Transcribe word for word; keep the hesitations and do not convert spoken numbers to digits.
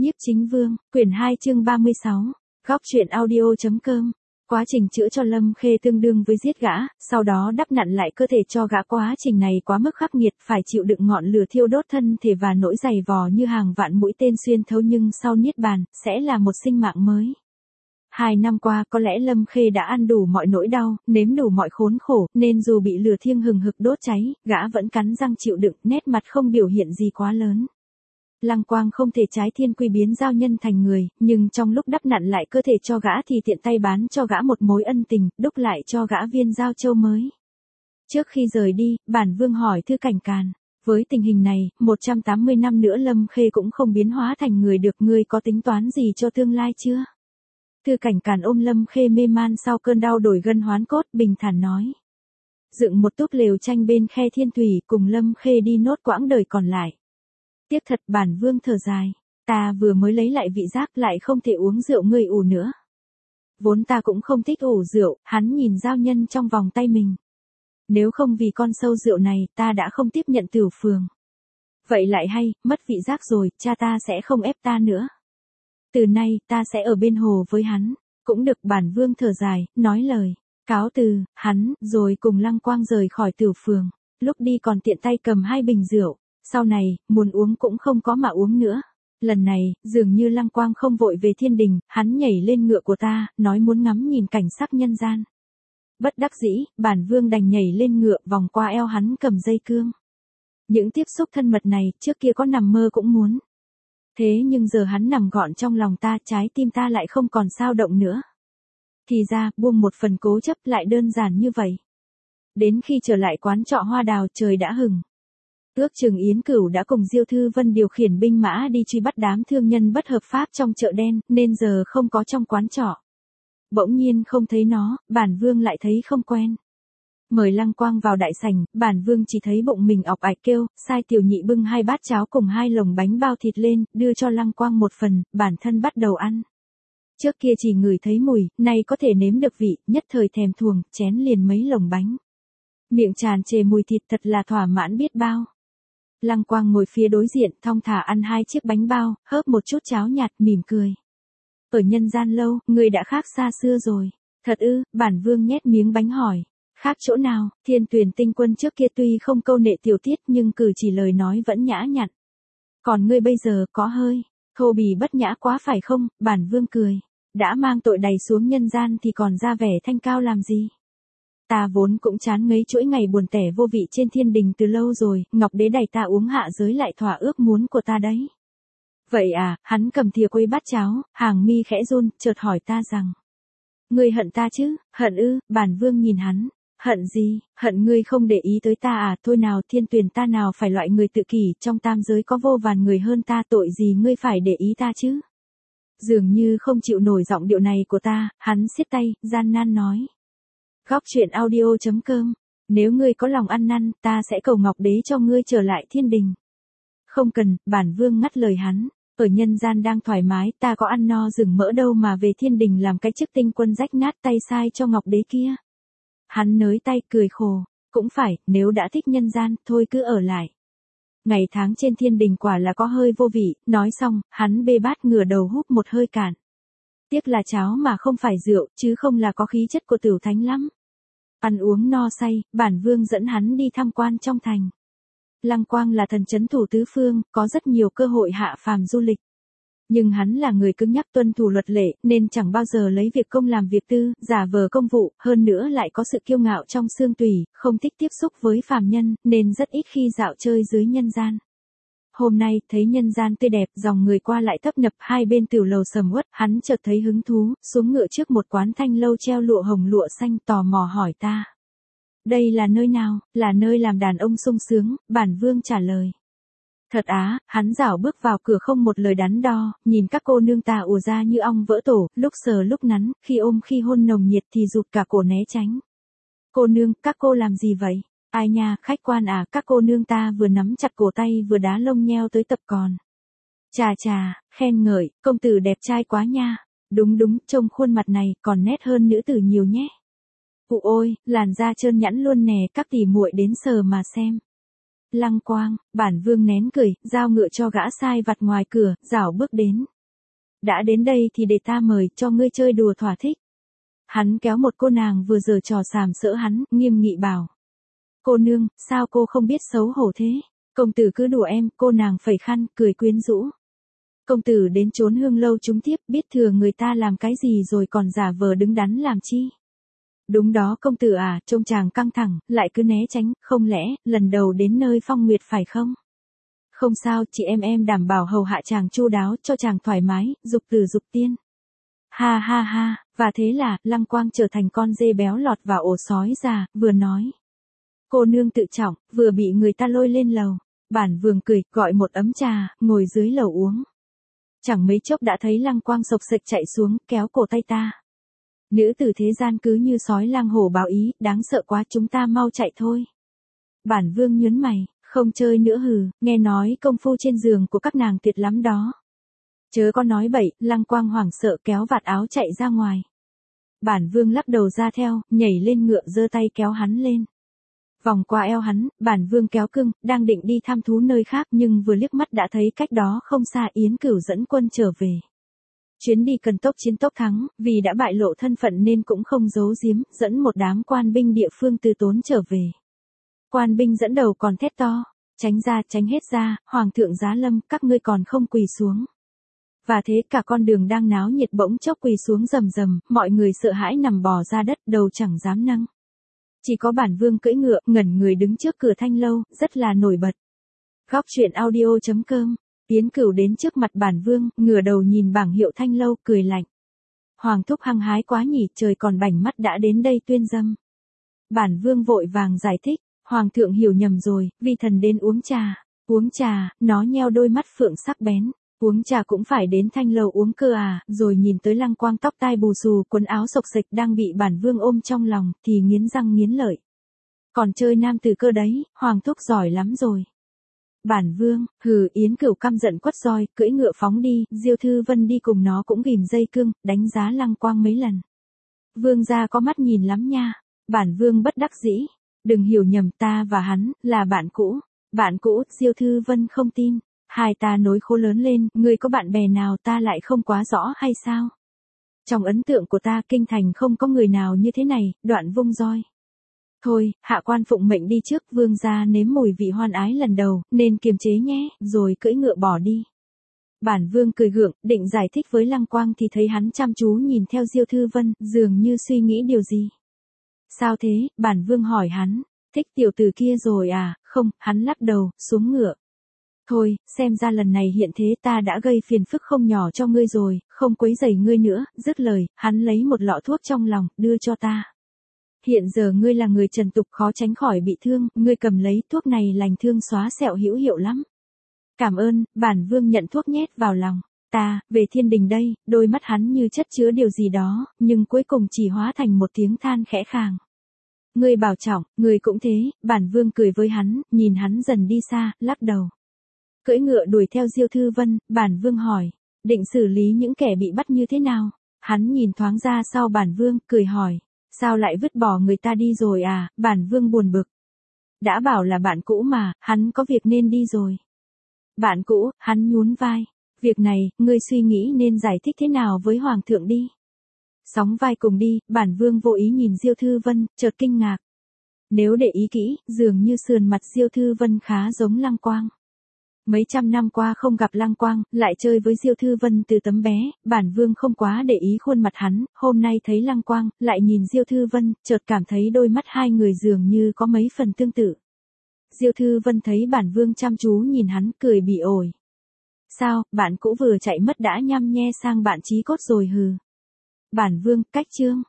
Nhiếp Chính Vương, quyển hai chương ba mươi sáu, góc truyện audio.com. Quá trình chữa cho Lâm Khê tương đương với giết gã, sau đó đắp nặn lại cơ thể cho gã. Quá trình này quá mức khắc nghiệt, phải chịu đựng ngọn lửa thiêu đốt thân thể và nỗi dày vò như hàng vạn mũi tên xuyên thấu, nhưng sau niết bàn, sẽ là một sinh mạng mới. Hai năm qua có lẽ Lâm Khê đã ăn đủ mọi nỗi đau, nếm đủ mọi khốn khổ, nên dù bị lửa thiêng hừng hực đốt cháy, gã vẫn cắn răng chịu đựng, nét mặt không biểu hiện gì quá lớn. Lăng Quang không thể trái thiên quy biến giao nhân thành người, nhưng trong lúc đắp nặn lại cơ thể cho gã thì tiện tay bán cho gã một mối ân tình, đúc lại cho gã viên giao châu mới. Trước khi rời đi, bản vương hỏi Thư Cảnh Càn, với tình hình này, một trăm tám mươi năm nữa Lâm Khê cũng không biến hóa thành người được, ngươi có tính toán gì cho tương lai chưa? Thư Cảnh Càn ôm Lâm Khê mê man sau cơn đau đổi gân hoán cốt, bình thản nói. Dựng một túp lều tranh bên khe thiên thủy, cùng Lâm Khê đi nốt quãng đời còn lại. Tiếc thật, bản vương thở dài, ta vừa mới lấy lại vị giác lại không thể uống rượu ngươi ủ nữa. Vốn ta cũng không thích ủ rượu, hắn nhìn giao nhân trong vòng tay mình. Nếu không vì con sâu rượu này, ta đã không tiếp nhận Tửu Phường. Vậy lại hay, mất vị giác rồi, cha ta sẽ không ép ta nữa. Từ nay, ta sẽ ở bên hồ với hắn. Cũng được, bản vương thở dài, nói lời cáo từ, hắn, rồi cùng Lăng Quang rời khỏi Tửu Phường. Lúc đi còn tiện tay cầm hai bình rượu. Sau này, muốn uống cũng không có mà uống nữa. Lần này, dường như Lăng Quang không vội về thiên đình, hắn nhảy lên ngựa của ta, nói muốn ngắm nhìn cảnh sắc nhân gian. Bất đắc dĩ, bản vương đành nhảy lên ngựa, vòng qua eo hắn cầm dây cương. Những tiếp xúc thân mật này, trước kia có nằm mơ cũng muốn. Thế nhưng giờ hắn nằm gọn trong lòng ta, trái tim ta lại không còn sao động nữa. Thì ra, buông một phần cố chấp lại đơn giản như vậy. Đến khi trở lại quán trọ Hoa Đào, trời đã hừng. Ước chừng Yến Cửu đã cùng Diêu Thư Vân điều khiển binh mã đi truy bắt đám thương nhân bất hợp pháp trong chợ đen, nên giờ không có trong quán trọ. Bỗng nhiên không thấy nó, bản vương lại thấy không quen. Mời Lăng Quang vào đại sảnh, bản vương chỉ thấy bụng mình ọc ạch kêu, sai tiểu nhị bưng hai bát cháo cùng hai lồng bánh bao thịt lên, đưa cho Lăng Quang một phần, bản thân bắt đầu ăn. Trước kia chỉ ngửi thấy mùi, nay có thể nếm được vị, nhất thời thèm thuồng, chén liền mấy lồng bánh. Miệng tràn trề mùi thịt, thật là thỏa mãn biết bao. Lăng Quang ngồi phía đối diện, thong thả ăn hai chiếc bánh bao, hớp một chút cháo nhạt, mỉm cười. Ở nhân gian lâu, người đã khác xa xưa rồi. Thật ư? Bản vương nhét miếng bánh hỏi. Khác chỗ nào? Thiên Tuyển tinh quân trước kia tuy không câu nệ tiểu tiết nhưng cử chỉ lời nói vẫn nhã nhặn. Còn ngươi bây giờ có hơi thô bì bất nhã quá phải không? Bản vương cười. Đã mang tội đầy xuống nhân gian thì còn ra vẻ thanh cao làm gì? Ta vốn cũng chán ngấy chuỗi ngày buồn tẻ vô vị trên thiên đình từ lâu rồi, Ngọc Đế đẩy ta uống hạ giới lại thỏa ước muốn của ta đấy. Vậy à? Hắn cầm thìa quấy bát cháo, hàng mi khẽ run, chợt hỏi ta rằng. Ngươi hận ta chứ? Hận ư? Bản vương nhìn hắn. Hận gì? Hận ngươi không để ý tới ta à? Thôi nào, Thiên Tuyển ta nào phải loại người tự kỷ, trong tam giới có vô vàn người hơn ta, tội gì ngươi phải để ý ta chứ? Dường như không chịu nổi giọng điệu này của ta, hắn siết tay, gian nan nói. Góc truyện audio.com. Nếu ngươi có lòng ăn năn, ta sẽ cầu Ngọc Đế cho ngươi trở lại thiên đình. Không cần, bản vương ngắt lời hắn. Ở nhân gian đang thoải mái, ta có ăn no rừng mỡ đâu mà về thiên đình làm cái chức tinh quân rách nát tay sai cho Ngọc Đế kia. Hắn nới tay cười khổ. Cũng phải, nếu đã thích nhân gian, thôi cứ ở lại. Ngày tháng trên thiên đình quả là có hơi vô vị. Nói xong, hắn bê bát ngửa đầu húp một hơi cạn. Tiếc là cháo mà không phải rượu, chứ không là có khí chất của Tửu Thánh lắm. Ăn uống no say, bản vương dẫn hắn đi tham quan trong thành. Lăng Quang là thần trấn thủ tứ phương, có rất nhiều cơ hội hạ phàm du lịch. Nhưng hắn là người cứng nhắc tuân thủ luật lệ, nên chẳng bao giờ lấy việc công làm việc tư, giả vờ công vụ, hơn nữa lại có sự kiêu ngạo trong xương tủy, không thích tiếp xúc với phàm nhân, nên rất ít khi dạo chơi dưới nhân gian. Hôm nay, thấy nhân gian tươi đẹp, dòng người qua lại tấp nập, hai bên tửu lầu sầm uất, hắn chợt thấy hứng thú, xuống ngựa trước một quán thanh lâu treo lụa hồng lụa xanh, tò mò hỏi ta. Đây là nơi nào? Là nơi làm đàn ông sung sướng, bản vương trả lời. Thật á? Hắn rảo bước vào cửa không một lời đắn đo, nhìn các cô nương ta ùa ra như ong vỡ tổ, lúc sờ lúc nắn, khi ôm khi hôn nồng nhiệt thì rụt cả cổ né tránh. Cô nương, các cô làm gì vậy? Ai nha, khách quan à, các cô nương ta vừa nắm chặt cổ tay vừa đá lông nheo tới tập còn. Chà chà, khen ngợi, công tử đẹp trai quá nha. Đúng đúng, trông khuôn mặt này còn nét hơn nữ tử nhiều nhé. Ụ ôi, làn da trơn nhẵn luôn nè, các tỷ muội đến sờ mà xem. Lăng Quang, bản vương nén cười, giao ngựa cho gã sai vặt ngoài cửa, rảo bước đến. Đã đến đây thì để ta mời, cho ngươi chơi đùa thỏa thích. Hắn kéo một cô nàng vừa giở trò sàm sỡ hắn, nghiêm nghị bảo. Cô nương, sao cô không biết xấu hổ thế? Công tử cứ đùa em, cô nàng phẩy khăn, cười quyến rũ. Công tử đến trốn hương lâu chúng tiếp, biết thừa người ta làm cái gì rồi còn giả vờ đứng đắn làm chi? Đúng đó công tử à, trông chàng căng thẳng, lại cứ né tránh, không lẽ, lần đầu đến nơi phong nguyệt phải không? Không sao, chị em em đảm bảo hầu hạ chàng chu đáo, cho chàng thoải mái, dục tử dục tiên. Ha ha ha, và thế là, Lăng Quang trở thành con dê béo lọt vào ổ sói già, vừa nói. Cô nương tự trọng, vừa bị người ta lôi lên lầu. Bản Vương cười, gọi một ấm trà, ngồi dưới lầu uống. Chẳng mấy chốc đã thấy Lăng Quang sộc sệch chạy xuống, kéo cổ tay ta. Nữ tử thế gian cứ như sói lang hổ báo ý, đáng sợ quá, chúng ta mau chạy thôi. Bản Vương nhớn mày, không chơi nữa hừ, nghe nói công phu trên giường của các nàng tuyệt lắm đó. Chớ có nói bậy, Lăng Quang hoảng sợ kéo vạt áo chạy ra ngoài. Bản Vương lắc đầu ra theo, nhảy lên ngựa giơ tay kéo hắn lên. Vòng qua eo hắn, Bản Vương kéo cưng, đang định đi thăm thú nơi khác nhưng vừa liếc mắt đã thấy cách đó không xa Yến Cửu dẫn quân trở về. Chuyến đi cần tốc chiến tốc thắng, vì đã bại lộ thân phận nên cũng không giấu giếm, dẫn một đám quan binh địa phương từ tốn trở về. Quan binh dẫn đầu còn thét to, tránh ra tránh hết ra, Hoàng thượng giá lâm, các ngươi còn không quỳ xuống. Và thế cả con đường đang náo nhiệt bỗng chốc quỳ xuống rầm rầm, mọi người sợ hãi nằm bò ra đất, đầu chẳng dám nâng. Chỉ có Bản Vương cưỡi ngựa, ngẩn người đứng trước cửa thanh lâu, rất là nổi bật. Góc truyện audio chấm com, Yến Cửu đến trước mặt Bản Vương, ngửa đầu nhìn bảng hiệu thanh lâu, cười lạnh. Hoàng thúc hăng hái quá nhỉ, trời còn bảnh mắt đã đến đây tuyên dâm. Bản Vương vội vàng giải thích, Hoàng thượng hiểu nhầm rồi, vi thần đến uống trà. Uống trà, nó nheo đôi mắt phượng sắc bén. Uống trà cũng phải đến thanh lâu uống cơ à, rồi nhìn tới Lăng Quang tóc tai bù xù, quần áo xộc xệch đang bị Bản Vương ôm trong lòng, thì nghiến răng nghiến lợi. Còn chơi nam tử cơ đấy, Hoàng thúc giỏi lắm rồi. Bản Vương, hừ, Yến Cửu căm giận quất roi, cưỡi ngựa phóng đi, Diêu Thư Vân đi cùng nó cũng ghìm dây cương, đánh giá Lăng Quang mấy lần. Vương gia có mắt nhìn lắm nha. Bản Vương bất đắc dĩ. Đừng hiểu nhầm, ta và hắn, là bạn cũ. Bạn cũ, Diêu Thư Vân không tin. Hai ta nối khố lớn lên, ngươi có bạn bè nào ta lại không quá rõ hay sao? Trong ấn tượng của ta, kinh thành không có người nào như thế này, đoạn vung roi. Thôi, hạ quan phụng mệnh đi trước, vương gia nếm mùi vị hoan ái lần đầu, nên kiềm chế nhé, rồi cưỡi ngựa bỏ đi. Bản Vương cười gượng, định giải thích với Lăng Quang thì thấy hắn chăm chú nhìn theo Diêu Thư Vân, dường như suy nghĩ điều gì. Sao thế, Bản Vương hỏi hắn, thích tiểu tử kia rồi à, không, hắn lắc đầu, xuống ngựa. Thôi, xem ra lần này hiện thế ta đã gây phiền phức không nhỏ cho ngươi rồi, không quấy rầy ngươi nữa, dứt lời, hắn lấy một lọ thuốc trong lòng, đưa cho ta. Hiện giờ ngươi là người trần tục khó tránh khỏi bị thương, ngươi cầm lấy thuốc này lành thương xóa sẹo hữu hiệu lắm. Cảm ơn, Bản Vương nhận thuốc nhét vào lòng. Ta, về thiên đình đây, đôi mắt hắn như chất chứa điều gì đó, nhưng cuối cùng chỉ hóa thành một tiếng than khẽ khàng. Ngươi bảo trọng, ngươi cũng thế, Bản Vương cười với hắn, nhìn hắn dần đi xa, lắc đầu. Cưỡi ngựa đuổi theo Diêu Thư Vân, Bản Vương hỏi, định xử lý những kẻ bị bắt như thế nào? Hắn nhìn thoáng ra sau Bản Vương, cười hỏi, sao lại vứt bỏ người ta đi rồi à? Bản Vương buồn bực. Đã bảo là bạn cũ mà, hắn có việc nên đi rồi. Bạn cũ, hắn nhún vai. Việc này, ngươi suy nghĩ nên giải thích thế nào với Hoàng thượng đi. Sóng vai cùng đi, Bản Vương vô ý nhìn Diêu Thư Vân, chợt kinh ngạc. Nếu để ý kỹ, dường như sườn mặt Diêu Thư Vân khá giống Lăng Quang. Mấy trăm năm qua không gặp Lăng Quang, lại chơi với Diêu Thư Vân từ tấm bé, Bản Vương không quá để ý khuôn mặt hắn, hôm nay thấy Lăng Quang, lại nhìn Diêu Thư Vân, chợt cảm thấy đôi mắt hai người dường như có mấy phần tương tự. Diêu Thư Vân thấy Bản Vương chăm chú nhìn hắn, cười bỉ ổi. Sao, bạn cũ vừa chạy mất đã nhăm nhe sang bạn chí cốt rồi hừ. Bản Vương, cách chương.